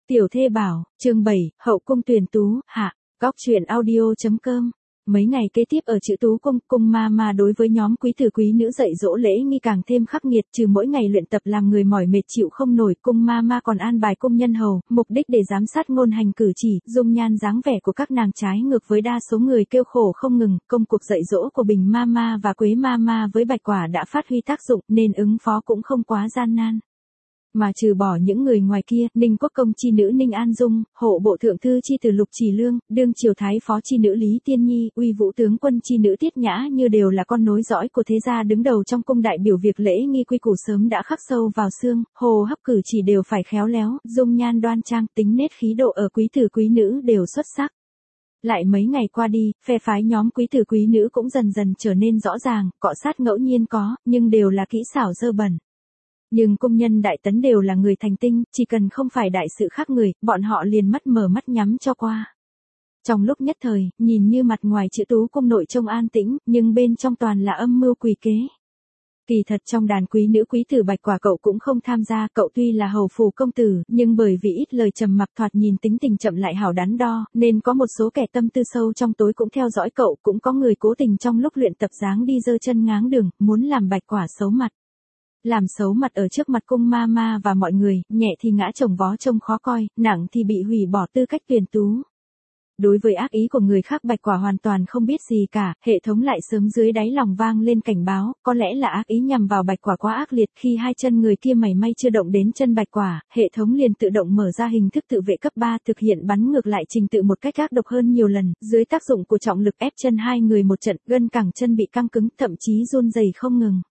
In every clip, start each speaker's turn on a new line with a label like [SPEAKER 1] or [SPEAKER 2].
[SPEAKER 1] Tiểu thê bảo, chương 7, hậu cung tuyển tú, hạ, góc truyện audio.com. Mấy ngày kế tiếp ở chữ tú cung ma đối với nhóm quý tử quý nữ dạy dỗ lễ nghi càng thêm khắc nghiệt, trừ mỗi ngày luyện tập làm người mỏi mệt chịu không nổi, cung ma còn an bài cung nhân hầu, mục đích để giám sát ngôn hành cử chỉ, dung nhan dáng vẻ của các nàng trái ngược với đa số người kêu khổ không ngừng. Công cuộc dạy dỗ của Bình ma và Quế ma với Bạch Quả đã phát huy tác dụng nên ứng phó cũng không quá gian nan. Mà trừ bỏ những người ngoài kia, Ninh Quốc công chi nữ Ninh An Dung, hộ bộ thượng thư chi tử Lục Chỉ Lương, đương triều thái phó chi nữ Lý Tiên Nhi, uy vũ tướng quân chi nữ Tiết Nhã như đều là con nối dõi của thế gia đứng đầu trong cung, đại biểu việc lễ nghi quy củ sớm đã khắc sâu vào xương, hô hấp cử chỉ đều phải khéo léo, dung nhan đoan trang, tính nết khí độ ở quý tử quý nữ đều xuất sắc. Lại mấy ngày qua đi, phe phái nhóm quý tử quý nữ cũng dần dần trở nên rõ ràng, cọ sát ngẫu nhiên có, nhưng đều là kỹ xảo dơ bẩn. Nhưng công nhân đại tấn đều là người thành tinh, chỉ cần không phải đại sự khác người, bọn họ liền mắt mở mắt nhắm cho qua. Trong lúc nhất thời, nhìn như mặt ngoài chữ tú cung nội trông an tĩnh, nhưng bên trong toàn là âm mưu quỷ kế. Kỳ thật trong đàn quý nữ quý tử Bạch Quả cậu cũng không tham gia, cậu tuy là hầu phủ công tử, nhưng bởi vì ít lời trầm mặc, thoạt nhìn tính tình chậm lại hảo đắn đo, nên có một số kẻ tâm tư sâu trong tối cũng theo dõi cậu, cũng có người cố tình trong lúc luyện tập dáng đi giơ chân ngáng đường, muốn làm Bạch Quả xấu mặt. Làm xấu mặt ở trước mặt cung ma và mọi người, nhẹ thì ngã chồng vó trông khó coi, nặng thì bị hủy bỏ tư cách tuyển tú. Đối với ác ý của người khác Bạch Quả hoàn toàn không biết gì cả, hệ thống lại sớm dưới đáy lòng vang lên cảnh báo, có lẽ là ác ý nhằm vào Bạch Quả quá ác liệt, khi hai chân người kia mảy may chưa động đến chân Bạch Quả, hệ thống liền tự động mở ra hình thức tự vệ cấp 3 thực hiện bắn ngược lại trình tự một cách ác độc hơn nhiều lần, dưới tác dụng của trọng lực ép chân hai người một trận, gân cẳng chân bị căng cứng, thậm chí run rẩy không ngừng.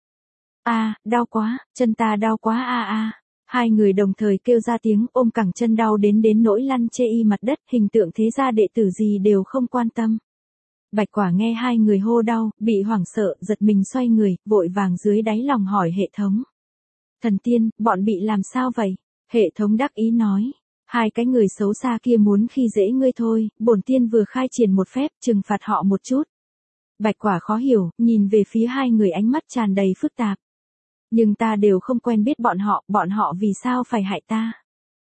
[SPEAKER 1] Đau quá, chân ta đau quá Hai người đồng thời kêu ra tiếng, ôm cẳng chân đau đến nỗi lăn chê y mặt đất, hình tượng thế gia đệ tử gì đều không quan tâm. Bạch Quả nghe hai người hô đau, bị hoảng sợ, giật mình xoay người, vội vàng dưới đáy lòng hỏi hệ thống. Thần tiên, bọn bị làm sao vậy? Hệ thống đắc ý nói. Hai cái người xấu xa kia muốn khi dễ ngươi thôi, bổn tiên vừa khai triển một phép, trừng phạt họ một chút. Bạch Quả khó hiểu, nhìn về phía hai người ánh mắt tràn đầy phức tạp. Nhưng ta đều không quen biết bọn họ vì sao phải hại ta?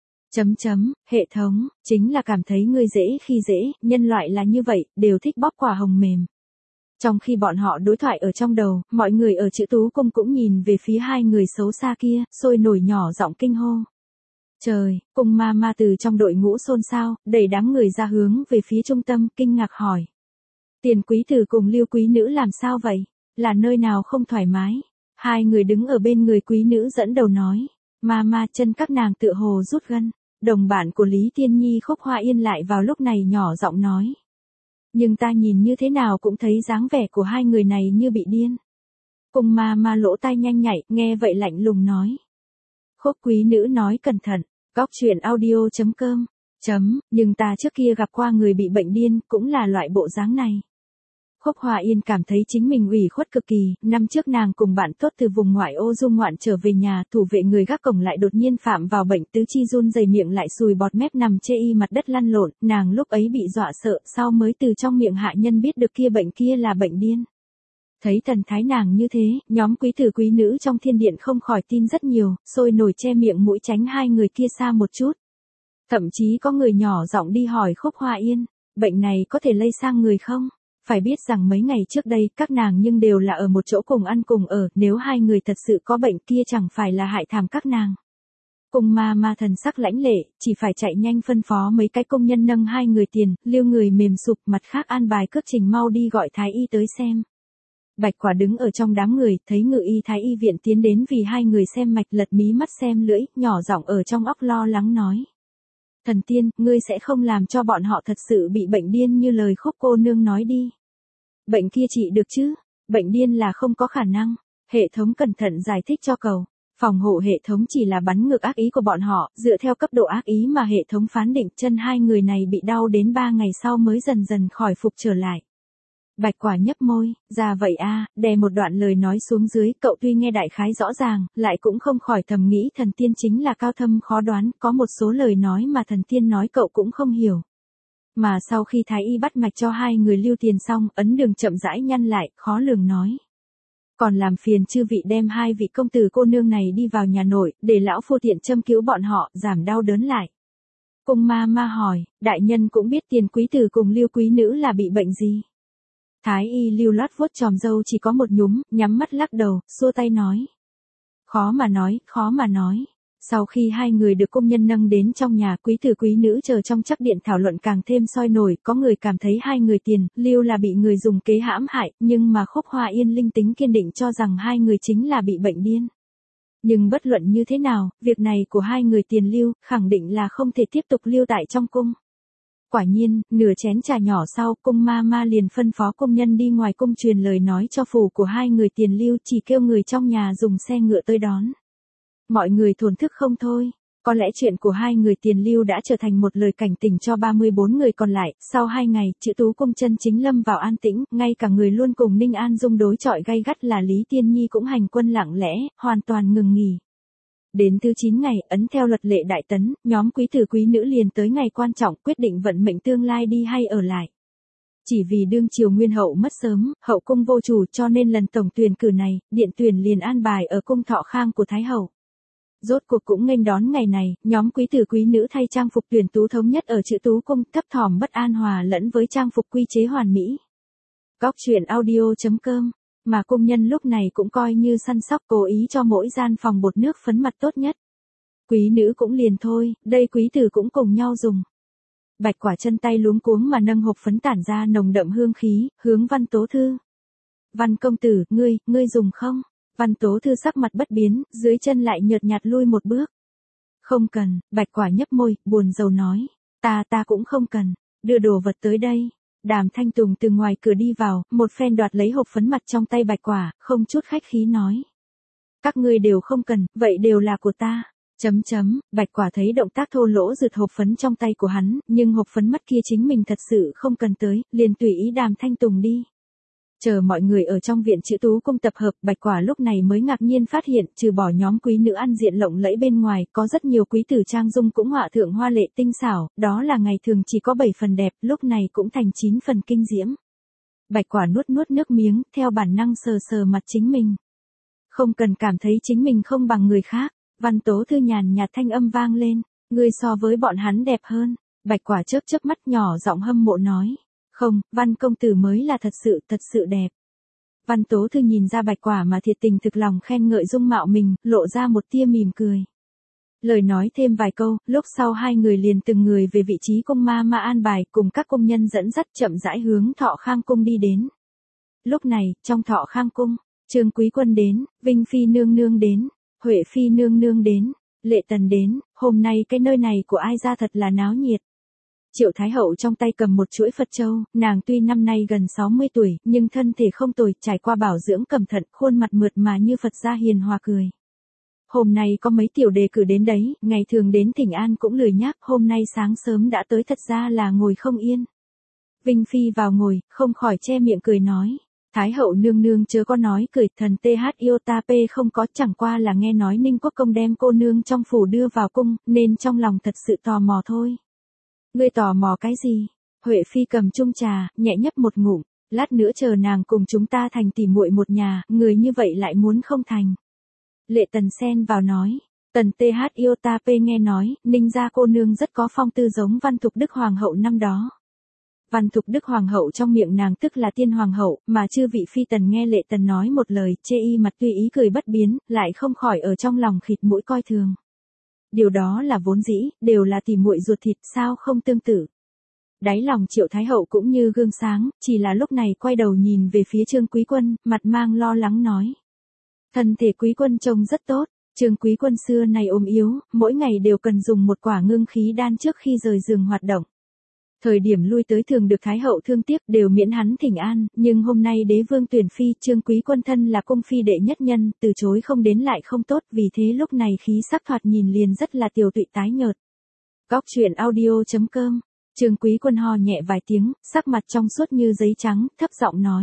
[SPEAKER 1] Hệ thống, chính là cảm thấy ngươi dễ khi dễ, nhân loại là như vậy, đều thích bóp quả hồng mềm. Trong khi bọn họ đối thoại ở trong đầu, mọi người ở chữ tú cung cũng nhìn về phía hai người xấu xa kia, sôi nổi nhỏ giọng kinh hô. Trời, cung ma từ trong đội ngũ xôn xao, đẩy đám người ra hướng về phía trung tâm, kinh ngạc hỏi. Tiền quý tử cùng Lưu quý nữ làm sao vậy? Là nơi nào không thoải mái? Hai người đứng ở bên người quý nữ dẫn đầu nói. Ma chân các nàng tựa hồ rút gân. Đồng bạn của Lý Tiên Nhi Khúc Hoa Yên lại vào lúc này nhỏ giọng nói. Nhưng ta nhìn như thế nào cũng thấy dáng vẻ của hai người này như bị điên. Cung ma lỗ tai nhanh nhạy, nghe vậy lạnh lùng nói. Khúc quý nữ nói cẩn thận, góc truyện audio.com. Nhưng ta trước kia gặp qua người bị bệnh điên, cũng là loại bộ dáng này. Khúc Hoa Yên cảm thấy chính mình ủy khuất cực kỳ, năm trước nàng cùng bạn tốt từ vùng ngoại ô du ngoạn trở về nhà, thủ vệ người gác cổng lại đột nhiên phạm vào bệnh tứ chi run rẩy, miệng lại sùi bọt mép nằm chê y mặt đất lăn lộn, nàng lúc ấy bị dọa sợ, sau mới từ trong miệng hạ nhân biết được bệnh kia là bệnh điên. Thấy thần thái nàng như thế, nhóm quý tử quý nữ trong thiên điện không khỏi tin rất nhiều, sôi nổi che miệng mũi tránh hai người kia xa một chút. Thậm chí có người nhỏ giọng đi hỏi Khúc Hoa Yên, bệnh này có thể lây sang người không? Phải biết rằng mấy ngày trước đây, các nàng nhưng đều là ở một chỗ cùng ăn cùng ở, nếu hai người thật sự có bệnh kia chẳng phải là hại thảm các nàng. Cung ma thần sắc lãnh lệ, chỉ phải chạy nhanh phân phó mấy cái công nhân nâng hai người tiền, Lưu người mềm sụp, mặt khác an bài cước trình mau đi gọi thái y tới xem. Bạch Quả đứng ở trong đám người, thấy ngự y thái y viện tiến đến vì hai người xem mạch, lật mí mắt xem lưỡi, nhỏ giọng ở trong óc lo lắng nói. Thần tiên, ngươi sẽ không làm cho bọn họ thật sự bị bệnh điên như lời Khúc cô nương nói đi. Bệnh kia trị được chứ? Bệnh điên là không có khả năng. Hệ thống cẩn thận giải thích cho cậu. Phòng hộ hệ thống chỉ là bắn ngược ác ý của bọn họ, dựa theo cấp độ ác ý mà hệ thống phán định, chân hai người này bị đau đến 3 ngày sau mới dần dần khỏi phục trở lại. Bạch Quả nhấp môi, ra vậy đè một đoạn lời nói xuống dưới, cậu tuy nghe đại khái rõ ràng, lại cũng không khỏi thầm nghĩ thần tiên chính là cao thâm khó đoán, có một số lời nói mà thần tiên nói cậu cũng không hiểu. Mà sau khi thái y bắt mạch cho hai người lưu tiền xong, ấn đường chậm rãi nhăn lại, khó lường nói. Còn làm phiền chư vị đem hai vị công tử cô nương này đi vào nhà nội, để lão phu tiện châm cứu bọn họ, giảm đau đớn lại. Cung ma ma hỏi, đại nhân cũng biết Tiền quý tử cùng Lưu quý nữ là bị bệnh gì. Thái y Lưu lót vuốt chòm râu chỉ có một nhúm, nhắm mắt lắc đầu, xua tay nói. Khó mà nói, khó mà nói. Sau khi hai người được công nhân nâng đến trong nhà, quý tử quý nữ chờ trong chắc điện thảo luận càng thêm sôi nổi, có người cảm thấy hai người Tiền, Lưu là bị người dùng kế hãm hại, nhưng mà Khúc Hoa Yên linh tính kiên định cho rằng hai người chính là bị bệnh điên. Nhưng bất luận như thế nào, việc này của hai người Tiền Lưu, khẳng định là không thể tiếp tục lưu tại trong cung. Quả nhiên, nửa chén trà nhỏ sau, cung ma ma liền phân phó công nhân đi ngoài cung truyền lời nói cho phủ của hai người Tiền Lưu, chỉ kêu người trong nhà dùng xe ngựa tới đón. Mọi người thổn thức không thôi. Có lẽ chuyện của hai người Tiền Lưu đã trở thành một lời cảnh tỉnh cho 34 người còn lại. Sau 2 ngày, Chữ Tú cung chân chính lâm vào an tĩnh, ngay cả người luôn cùng Ninh An Dung đối chọi gay gắt là Lý Tiên Nhi cũng hành quân lặng lẽ, hoàn toàn ngừng nghỉ. Đến thứ 9 ngày, ấn theo luật lệ đại tấn, nhóm quý tử quý nữ liền tới ngày quan trọng quyết định vận mệnh tương lai đi hay ở lại. Chỉ vì đương triều nguyên hậu mất sớm, hậu cung vô chủ cho nên lần tổng tuyển cử này, điện tuyển liền an bài ở cung Thọ Khang của Thái hậu. Rốt cuộc cũng nghênh đón ngày này, nhóm quý tử quý nữ thay trang phục tuyển tú thống nhất ở Chữ Tú cung, thấp thỏm bất an hòa lẫn với trang phục quy chế hoàn mỹ. Góc truyện audio.com, mà công nhân lúc này cũng coi như săn sóc cố ý cho mỗi gian phòng bột nước phấn mặt tốt nhất. Quý nữ cũng liền thôi, đây quý tử cũng cùng nhau dùng. Bạch Quả chân tay luống cuống mà nâng hộp phấn tản ra nồng đậm hương khí, hướng Văn Tố Thư. Văn công tử, ngươi dùng không? Văn Tố Thư sắc mặt bất biến, dưới chân lại nhợt nhạt lui một bước. Không cần, Bạch Quả nhấp môi, buồn rầu nói. Ta cũng không cần, đưa đồ vật tới đây. Đàm Thanh Tùng từ ngoài cửa đi vào, một phen đoạt lấy hộp phấn mặt trong tay Bạch Quả, không chút khách khí nói. Các ngươi đều không cần, vậy đều là của ta. Bạch Quả thấy động tác thô lỗ rượt hộp phấn trong tay của hắn, nhưng hộp phấn mắt kia chính mình thật sự không cần tới, liền tùy ý Đàm Thanh Tùng đi. Chờ mọi người ở trong viện Chữ Tú cung tập hợp, Bạch Quả lúc này mới ngạc nhiên phát hiện, trừ bỏ nhóm quý nữ ăn diện lộng lẫy bên ngoài, có rất nhiều quý tử trang dung cũng họa thượng hoa lệ tinh xảo, đó là ngày thường chỉ có 7 phần đẹp, lúc này cũng thành 9 phần kinh diễm. Bạch Quả nuốt nước miếng, theo bản năng sờ mặt chính mình. Không cần cảm thấy chính mình không bằng người khác. Văn Tố Thư nhàn nhạt thanh âm vang lên, ngươi so với bọn hắn đẹp hơn. Bạch Quả chớp mắt nhỏ giọng hâm mộ nói. Không, Văn công tử mới là thật sự đẹp. Văn Tố Thư nhìn ra Bạch Quả mà thiệt tình thực lòng khen ngợi dung mạo mình, lộ ra một tia mỉm cười. Lời nói thêm vài câu, lúc sau hai người liền từng người về vị trí cung ma ma an bài, cùng các công nhân dẫn dắt chậm rãi hướng Thọ Khang cung đi đến. Lúc này, trong Thọ Khang cung, Trương Quý Quân đến, Vinh Phi nương nương đến, Huệ Phi nương nương đến, Lệ Tần đến, hôm nay cái nơi này của ai ra thật là náo nhiệt. Triệu Thái hậu trong tay cầm một chuỗi Phật châu, nàng tuy năm nay gần 60 tuổi, nhưng thân thể không tồi, trải qua bảo dưỡng cẩn thận, khuôn mặt mượt mà như Phật gia hiền hòa cười. Hôm nay có mấy tiểu đề cử đến đấy, ngày thường đến thỉnh an cũng lười nhác, hôm nay sáng sớm đã tới thật ra là ngồi không yên. Vinh Phi vào ngồi, không khỏi che miệng cười nói. Thái hậu nương nương chớ có nói cười, thần THIOTAP không có, chẳng qua là nghe nói Ninh Quốc công đem cô nương trong phủ đưa vào cung, nên trong lòng thật sự tò mò thôi. Ngươi tò mò cái gì? Huệ Phi cầm chung trà, nhẹ nhấp một ngụm, lát nữa chờ nàng cùng chúng ta thành tỉ muội một nhà, người như vậy lại muốn không thành. Lệ Tần xen vào nói, Tần THIOTAP nghe nói, Ninh gia cô nương rất có phong tư giống Văn Thục Đức Hoàng hậu năm đó. Văn Thục Đức Hoàng hậu trong miệng nàng tức là Tiên Hoàng hậu, mà chư vị phi tần nghe Lệ Tần nói một lời, chê y mặt tuy ý cười bất biến, lại không khỏi ở trong lòng khịt mũi coi thường. Điều đó là vốn dĩ, đều là tỉ muội ruột thịt, sao không tương tự. Đáy lòng Triệu Thái hậu cũng như gương sáng, chỉ là lúc này quay đầu nhìn về phía Trương Quý Quân, mặt mang lo lắng nói. Thân thể Quý Quân trông rất tốt, Trương Quý Quân xưa này ốm yếu, mỗi ngày đều cần dùng một quả ngưng khí đan trước khi rời giường hoạt động. Thời điểm lui tới thường được Thái hậu thương tiếc, đều miễn hắn thỉnh an, nhưng hôm nay đế vương tuyển phi, Trương Quý Quân thân là cung phi đệ nhất nhân, từ chối không đến lại không tốt, vì thế lúc này khí sắc thoạt nhìn liền rất là tiều tụy tái nhợt. Góc truyện audio.com, Trương Quý Quân ho nhẹ vài tiếng, sắc mặt trong suốt như giấy trắng, thấp giọng nói.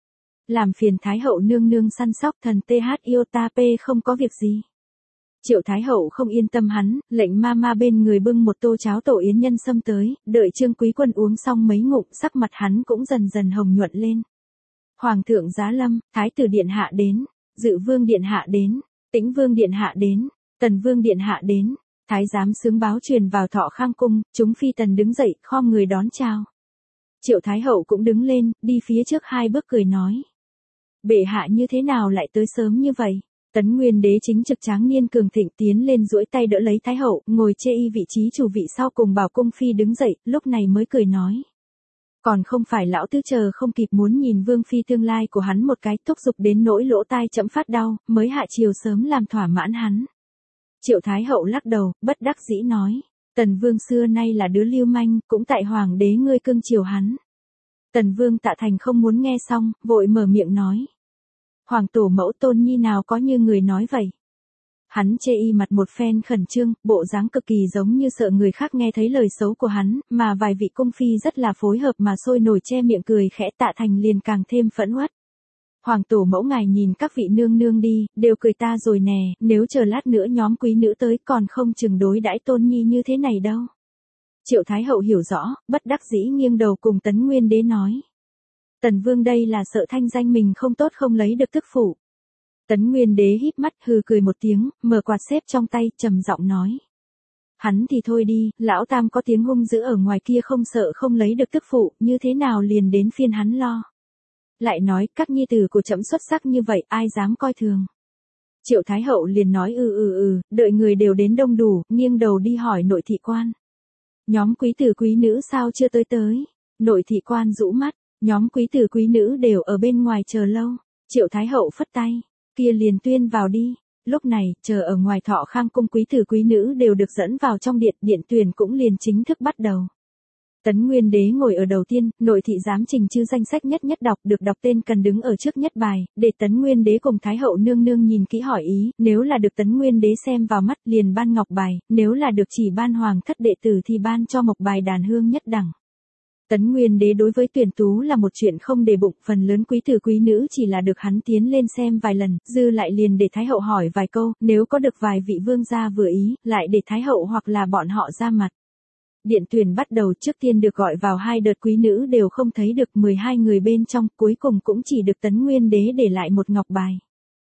[SPEAKER 1] Làm phiền Thái hậu nương nương săn sóc, thần THIOTAP không có việc gì. Triệu Thái hậu không yên tâm hắn, lệnh ma bên người bưng một tô cháo tổ yến nhân sâm tới, đợi Trương Quý Quân uống xong mấy ngụm, sắc mặt hắn cũng dần dần hồng nhuận lên. Hoàng thượng giá lâm, Thái tử điện hạ đến, Dự vương điện hạ đến, Tĩnh vương điện hạ đến, Tần vương điện hạ đến, Thái giám sướng báo truyền vào Thọ Khang cung, chúng phi tần đứng dậy, khom người đón chào. Triệu Thái hậu cũng đứng lên, đi phía trước 2 bước cười nói. Bệ hạ như thế nào lại tới sớm như vậy? Tấn Nguyên đế chính trực tráng niên cường thịnh tiến lên duỗi tay đỡ lấy Thái hậu, ngồi chê y vị trí chủ vị sau cùng bảo cung phi đứng dậy, lúc này mới cười nói. Còn không phải lão tứ chờ không kịp muốn nhìn vương phi tương lai của hắn một cái, thúc giục đến nỗi lỗ tai chậm phát đau, mới hạ chiều sớm làm thỏa mãn hắn. Triệu Thái hậu lắc đầu, bất đắc dĩ nói. Tần vương xưa nay là đứa lưu manh, cũng tại hoàng đế ngươi cưng chiều hắn. Tần vương Tạ Thành không muốn nghe xong, vội mở miệng nói. Hoàng tổ mẫu Tôn Nhi nào có như người nói vậy. Hắn chê y mặt một phen khẩn trương, bộ dáng cực kỳ giống như sợ người khác nghe thấy lời xấu của hắn, mà vài vị cung phi rất là phối hợp mà sôi nổi che miệng cười khẽ. Tạ Thành liền càng thêm phẫn uất. Hoàng tổ mẫu ngài nhìn các vị nương nương đi, đều cười ta rồi nè, nếu chờ lát nữa nhóm quý nữ tới còn không chừng đối đãi Tôn Nhi như thế này đâu. Triệu Thái hậu hiểu rõ, bất đắc dĩ nghiêng đầu cùng Tấn Nguyên đế nói. Tần vương đây là sợ thanh danh mình không tốt không lấy được tức phụ. Tấn Nguyên đế híp mắt hừ cười một tiếng, mở quạt xếp trong tay, trầm giọng nói. Hắn thì thôi đi, lão tam có tiếng hung dữ ở ngoài kia không sợ không lấy được tức phụ, như thế nào liền đến phiên hắn lo. Lại nói, các nhi tử của trẫm xuất sắc như vậy, ai dám coi thường. Triệu Thái hậu liền nói đợi người đều đến đông đủ, nghiêng đầu đi hỏi nội thị quan. Nhóm quý tử quý nữ sao chưa tới. Nội thị quan rũ mắt, nhóm quý tử quý nữ đều ở bên ngoài chờ lâu. Triệu Thái hậu phất tay, kia liền tuyên vào đi. Lúc này, chờ ở ngoài Thọ Khang cung quý tử quý nữ đều được dẫn vào trong điện, điện tuyển cũng liền chính thức bắt đầu. Tấn Nguyên đế ngồi ở đầu tiên, nội thị giám trình chư danh sách nhất nhất đọc, được đọc tên cần đứng ở trước nhất bài, để Tấn Nguyên đế cùng Thái hậu nương nương nhìn kỹ hỏi ý, nếu là được Tấn Nguyên đế xem vào mắt liền ban ngọc bài, nếu là được chỉ ban hoàng thất đệ tử thì ban cho mộc bài đàn hương nhất đẳng. Tấn Nguyên đế đối với tuyển tú là một chuyện không để bụng, phần lớn quý tử quý nữ chỉ là được hắn tiến lên xem vài lần, dư lại liền để Thái hậu hỏi vài câu, nếu có được vài vị vương gia vừa ý, lại để Thái hậu hoặc là bọn họ ra mặt. Điện tuyển bắt đầu, trước tiên được gọi vào 2 đợt quý nữ đều không thấy được, 12 người bên trong, cuối cùng cũng chỉ được Tấn Nguyên đế để lại một ngọc bài.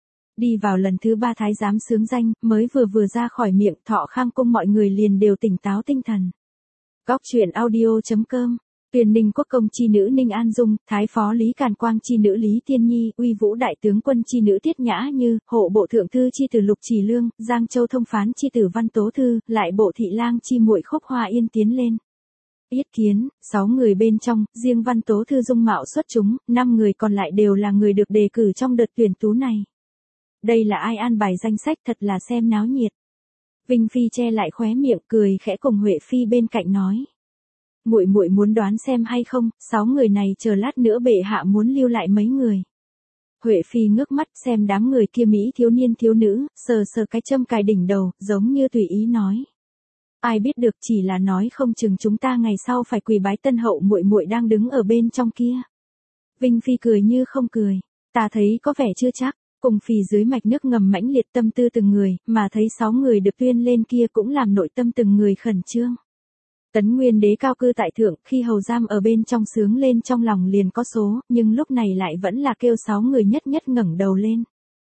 [SPEAKER 1] Đi vào lần thứ 3 thái giám xướng danh, mới vừa ra khỏi miệng, Thọ Khang cung mọi người liền đều tỉnh táo tinh thần. Góc truyện audio.com. Tuyên Ninh quốc công chi nữ Ninh An Dung, thái phó Lý Càn Quang chi nữ Lý Tiên Nhi, uy vũ đại tướng quân chi nữ Tiết Nhã Như, hộ bộ thượng thư chi tử Lục Trì Lương, Giang Châu thông phán chi tử Văn Tố Thư, lại bộ thị lang chi muội Khúc Hoa Yên tiến lên. Yết kiến, 6 người bên trong, riêng Văn Tố Thư dung mạo xuất chúng, 5 người còn lại đều là người được đề cử trong đợt tuyển tú này. Đây là ai an bài danh sách, thật là xem náo nhiệt. Vinh Phi che lại khóe miệng cười khẽ cùng Huệ Phi bên cạnh nói. Muội muội muốn đoán xem hay không, 6 người này chờ lát nữa bệ hạ muốn lưu lại mấy người. Huệ Phi ngước mắt xem đám người kia mỹ thiếu niên thiếu nữ, sờ cái châm cài đỉnh đầu, giống như tùy ý nói. Ai biết được, chỉ là nói không chừng chúng ta ngày sau phải quỳ bái tân hậu muội muội đang đứng ở bên trong kia. Vinh Phi cười như không cười, ta thấy có vẻ chưa chắc. Cùng Phi dưới mạch nước ngầm mãnh liệt tâm tư từng người, mà thấy 6 người được tuyên lên kia cũng làm nội tâm từng người khẩn trương. Tấn Nguyên đế cao cư tại thượng, khi hầu giam ở bên trong sướng lên trong lòng liền có số, nhưng lúc này lại vẫn là kêu 6 người nhất nhất ngẩng đầu lên.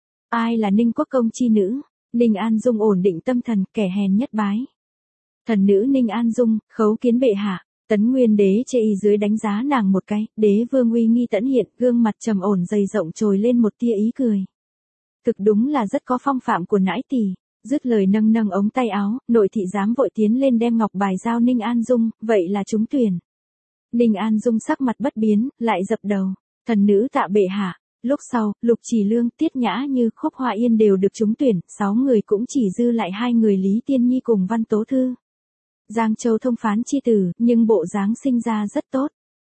[SPEAKER 1] Ai là Ninh quốc công chi nữ? Ninh An Dung ổn định tâm thần, kẻ hèn nhất bái. Thần nữ Ninh An Dung, khấu kiến bệ hạ. Tấn Nguyên đế chê y dưới đánh giá nàng một cái, đế vương uy nghi tẫn hiện, gương mặt trầm ổn dày rộng trồi lên một tia ý cười. Thực đúng là rất có phong phạm của nãi tỳ. Dứt lời nâng ống tay áo, nội thị giám vội tiến lên đem ngọc bài giao Ninh An Dung, vậy là trúng tuyển. Ninh An Dung sắc mặt bất biến, lại dập đầu. Thần nữ tạ bệ hạ. Lúc sau, Lục Trì Lương, Tiết Nhã Như, Khúc Hoa Yên đều được trúng tuyển, 6 người cũng chỉ dư lại 2 người Lý Tiên Nhi cùng Văn Tố Thư. Giang Châu thông phán chi tử, nhưng bộ dáng sinh ra rất tốt.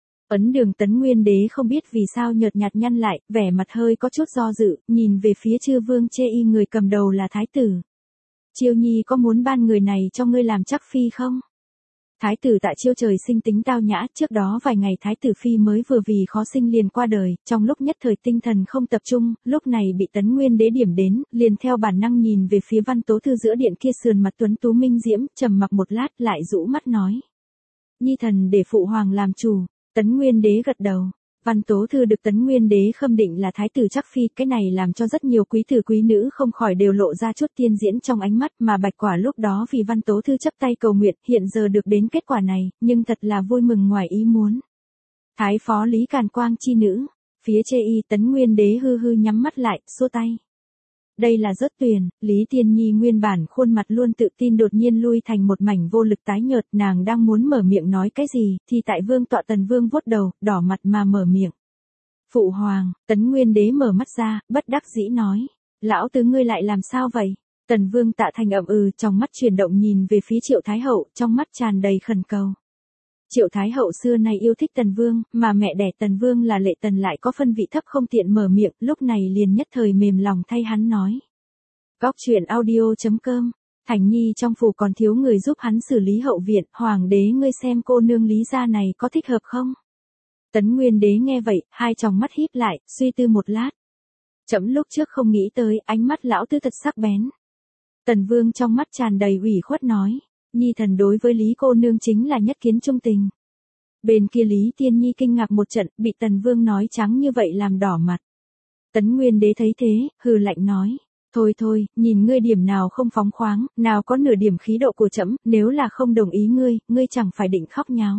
[SPEAKER 1] Ấn Đường Tấn Nguyên đế không biết vì sao nhợt nhạt nhăn lại, vẻ mặt hơi có chút do dự, nhìn về phía Chư Vương chê y người cầm đầu là thái tử. Chiêu Nhi có muốn ban người này cho ngươi làm chắc phi không? Thái tử Tạ Chiêu trời sinh tính tao nhã, trước đó vài ngày thái tử phi mới vừa vì khó sinh liền qua đời, trong lúc nhất thời tinh thần không tập trung, lúc này bị Tấn Nguyên đế điểm đến, liền theo bản năng nhìn về phía Văn Tố Thư giữa điện kia sườn mặt tuấn tú minh diễm, trầm mặc một lát lại rũ mắt nói. Nhi thần để phụ hoàng làm chủ. Tấn Nguyên đế gật đầu. Văn Tố Thư được Tấn Nguyên Đế khâm định là thái tử chắc phi, cái này làm cho rất nhiều quý tử quý nữ không khỏi đều lộ ra chút tiên diễn trong ánh mắt, mà Bạch Quả lúc đó vì Văn Tố Thư chấp tay cầu nguyện, hiện giờ được đến kết quả này, nhưng thật là vui mừng ngoài ý muốn. Thái phó Lý Càn Quang chi nữ, phía chê y Tấn Nguyên Đế hư hư nhắm mắt lại, xua tay. Đây là rớt tuyền, Lý Tiên Nhi nguyên bản khuôn mặt luôn tự tin đột nhiên lui thành một mảnh vô lực tái nhợt, nàng đang muốn mở miệng nói cái gì, thì tại vương tọa Tần Vương vuốt đầu, đỏ mặt mà mở miệng. Phụ hoàng, Tấn Nguyên Đế mở mắt ra, bất đắc dĩ nói, lão tứ ngươi lại làm sao vậy? Tần Vương Tạ Thành ậm trong mắt chuyển động nhìn về phía Triệu Thái Hậu, trong mắt tràn đầy khẩn cầu. Triệu Thái Hậu xưa nay yêu thích Tần Vương, mà mẹ đẻ Tần Vương là Lệ Tần lại có phân vị thấp không tiện mở miệng, lúc này liền nhất thời mềm lòng thay hắn nói. Góc truyện audio.com, Thành Nhi trong phủ còn thiếu người giúp hắn xử lý hậu viện, hoàng đế ngươi xem cô nương Lý gia này có thích hợp không? Tấn Nguyên Đế nghe vậy, hai tròng mắt híp lại, suy tư một lát. Chấm lúc trước không nghĩ tới, ánh mắt lão tư thật sắc bén. Tần Vương trong mắt tràn đầy ủy khuất nói. Nhi thần đối với Lý cô nương chính là nhất kiến trung tình. Bên kia Lý Tiên Nhi kinh ngạc một trận, bị Tần Vương nói trắng như vậy làm đỏ mặt. Tấn Nguyên Đế thấy thế, hừ lạnh nói. Thôi thôi, nhìn ngươi điểm nào không phóng khoáng, nào có nửa điểm khí độ của trẫm, nếu là không đồng ý ngươi chẳng phải định khóc nháo.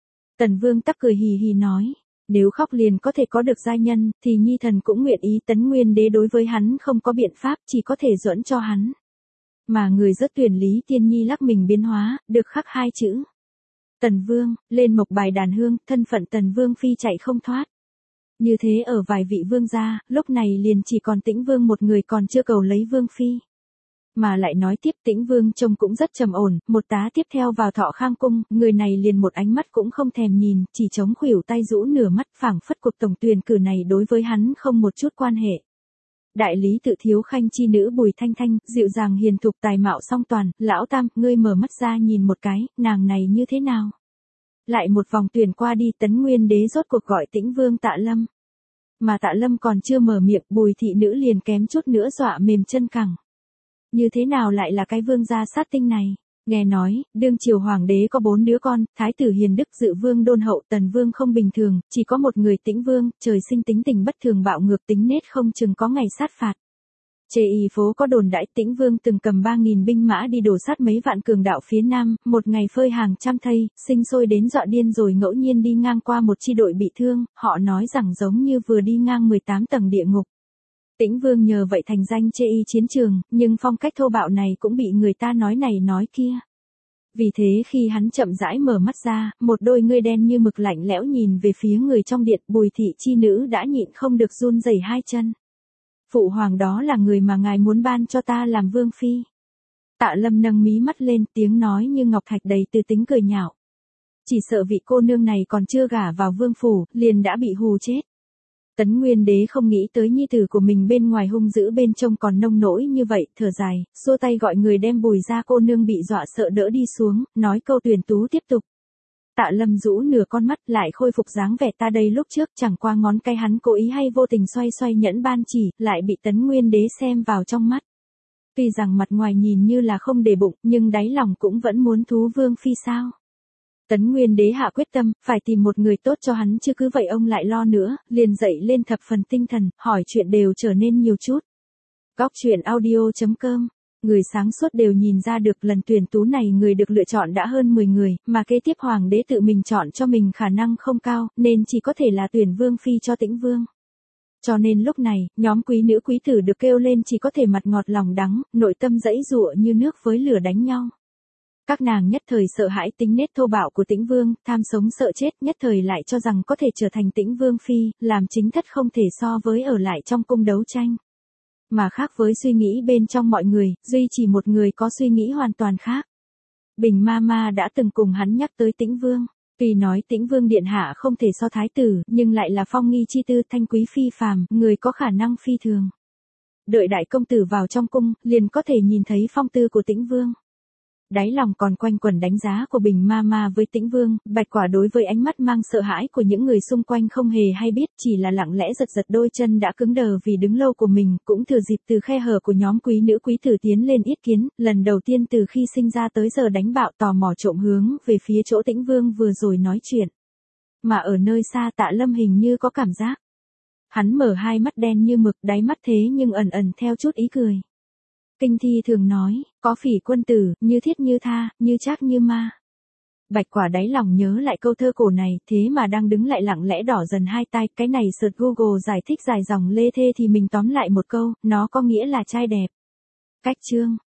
[SPEAKER 1] Tần Vương tắc cười hì hì nói. Nếu khóc liền có thể có được giai nhân, thì Nhi thần cũng nguyện ý. Tấn Nguyên Đế đối với hắn không có biện pháp, chỉ có thể duẫn cho hắn. Mà người rất tuyển Lý Tiên Nhi lắc mình biến hóa, được khắc hai chữ. Tần Vương, lên mộc bài đàn hương, thân phận Tần Vương phi chạy không thoát. Như thế ở vài vị vương gia, lúc này liền chỉ còn Tĩnh Vương một người còn chưa cầu lấy vương phi. Mà lại nói tiếp Tĩnh Vương trông cũng rất trầm ổn, một tá tiếp theo vào Thọ Khang cung, người này liền một ánh mắt cũng không thèm nhìn, chỉ chống khuỷu tay rũ nửa mắt, phảng phất cuộc tổng tuyển cử này đối với hắn không một chút quan hệ. Đại lý tự thiếu khanh chi nữ Bùi Thanh Thanh, dịu dàng hiền thục tài mạo song toàn, lão tam, ngươi mở mắt ra nhìn một cái, nàng này như thế nào? Lại một vòng tuyển qua đi, Tấn Nguyên Đế rốt cuộc gọi Tĩnh Vương Tạ Lâm. Mà Tạ Lâm còn chưa mở miệng, Bùi thị nữ liền kém chút nữa dọa mềm chân cẳng. Như thế nào lại là cái vương gia sát tinh này? Nghe nói, đương triều hoàng đế có 4 đứa con, thái tử hiền đức, dự vương đôn hậu, Tần Vương không bình thường, chỉ có một người Tĩnh Vương, trời sinh tính tình bất thường bạo ngược tính nết không chừng có ngày sát phạt. Chê y phố có đồn đãi Tĩnh Vương từng cầm 3.000 binh mã đi đổ sát mấy vạn cường đạo phía Nam, một ngày phơi hàng trăm thây, sinh sôi đến dọa điên rồi ngẫu nhiên đi ngang qua một chi đội bị thương, họ nói rằng giống như vừa đi ngang 18 tầng địa ngục. Tĩnh Vương nhờ vậy thành danh chê y chiến trường, nhưng phong cách thô bạo này cũng bị người ta nói này nói kia. Vì thế khi hắn chậm rãi mở mắt ra, một đôi ngươi đen như mực lạnh lẽo nhìn về phía người trong điện, Bùi thị chi nữ đã nhịn không được run rẩy hai chân. Phụ hoàng đó là người mà ngài muốn ban cho ta làm vương phi. Tạ Lâm nâng mí mắt lên, tiếng nói như ngọc thạch đầy từ tính cười nhạo. Chỉ sợ vị cô nương này còn chưa gả vào vương phủ, liền đã bị hù chết. Tấn Nguyên Đế không nghĩ tới nhi tử của mình bên ngoài hung dữ bên trong còn nông nỗi như vậy, thở dài, xua tay gọi người đem Bùi ra cô nương bị dọa sợ đỡ đi xuống, nói câu tuyển tú tiếp tục. Tạ Lâm rũ nửa con mắt lại khôi phục dáng vẻ ta đây lúc trước chẳng qua ngón tay hắn cố ý hay vô tình xoay xoay nhẫn ban chỉ, lại bị Tấn Nguyên Đế xem vào trong mắt. Tuy rằng mặt ngoài nhìn như là không để bụng, nhưng đáy lòng cũng vẫn muốn thú vương phi sao. Tấn Nguyên Đế hạ quyết tâm, phải tìm một người tốt cho hắn chứ cứ vậy ông lại lo nữa, liền dậy lên thập phần tinh thần, hỏi chuyện đều trở nên nhiều chút. Góc truyện audio.com, người sáng suốt đều nhìn ra được lần tuyển tú này người được lựa chọn đã hơn 10 người, mà kế tiếp hoàng đế tự mình chọn cho mình khả năng không cao, nên chỉ có thể là tuyển vương phi cho Tĩnh Vương. Cho nên lúc này, nhóm quý nữ quý tử được kêu lên chỉ có thể mặt ngọt lòng đắng, nội tâm dãy dụa như nước với lửa đánh nhau. Các nàng nhất thời sợ hãi tính nết thô bạo của Tĩnh Vương, tham sống sợ chết, nhất thời lại cho rằng có thể trở thành Tĩnh Vương phi, làm chính thất không thể so với ở lại trong cung đấu tranh. Mà khác với suy nghĩ bên trong mọi người, duy chỉ một người có suy nghĩ hoàn toàn khác. Bình Mama đã từng cùng hắn nhắc tới Tĩnh Vương. Tuy nói Tĩnh Vương điện hạ không thể so thái tử, nhưng lại là phong nghi chi tư, thanh quý phi phàm, người có khả năng phi thường. Đợi đại công tử vào trong cung, liền có thể nhìn thấy phong tư của Tĩnh Vương. Đáy lòng còn quanh quẩn đánh giá của Bình Mama với Tĩnh Vương, Bạch Quả đối với ánh mắt mang sợ hãi của những người xung quanh không hề hay biết, chỉ là lặng lẽ giật giật đôi chân đã cứng đờ vì đứng lâu của mình, cũng thừa dịp từ khe hở của nhóm quý nữ quý tử tiến lên yết kiến, lần đầu tiên từ khi sinh ra tới giờ đánh bạo tò mò trộm hướng về phía chỗ Tĩnh Vương vừa rồi nói chuyện. Mà ở nơi xa Tạ Lâm hình như có cảm giác. Hắn mở hai mắt đen như mực, đáy mắt thế nhưng ẩn ẩn theo chút ý cười. Kinh Thi thường nói, có Phỉ quân tử, như thiết như tha, như trác như ma. Bạch Quả đáy lòng nhớ lại câu thơ cổ này, thế mà đang đứng lại lặng lẽ đỏ dần hai tai, cái này search Google giải thích dài dòng lê thê thì mình tóm lại một câu, nó có nghĩa là trai đẹp. Cách chương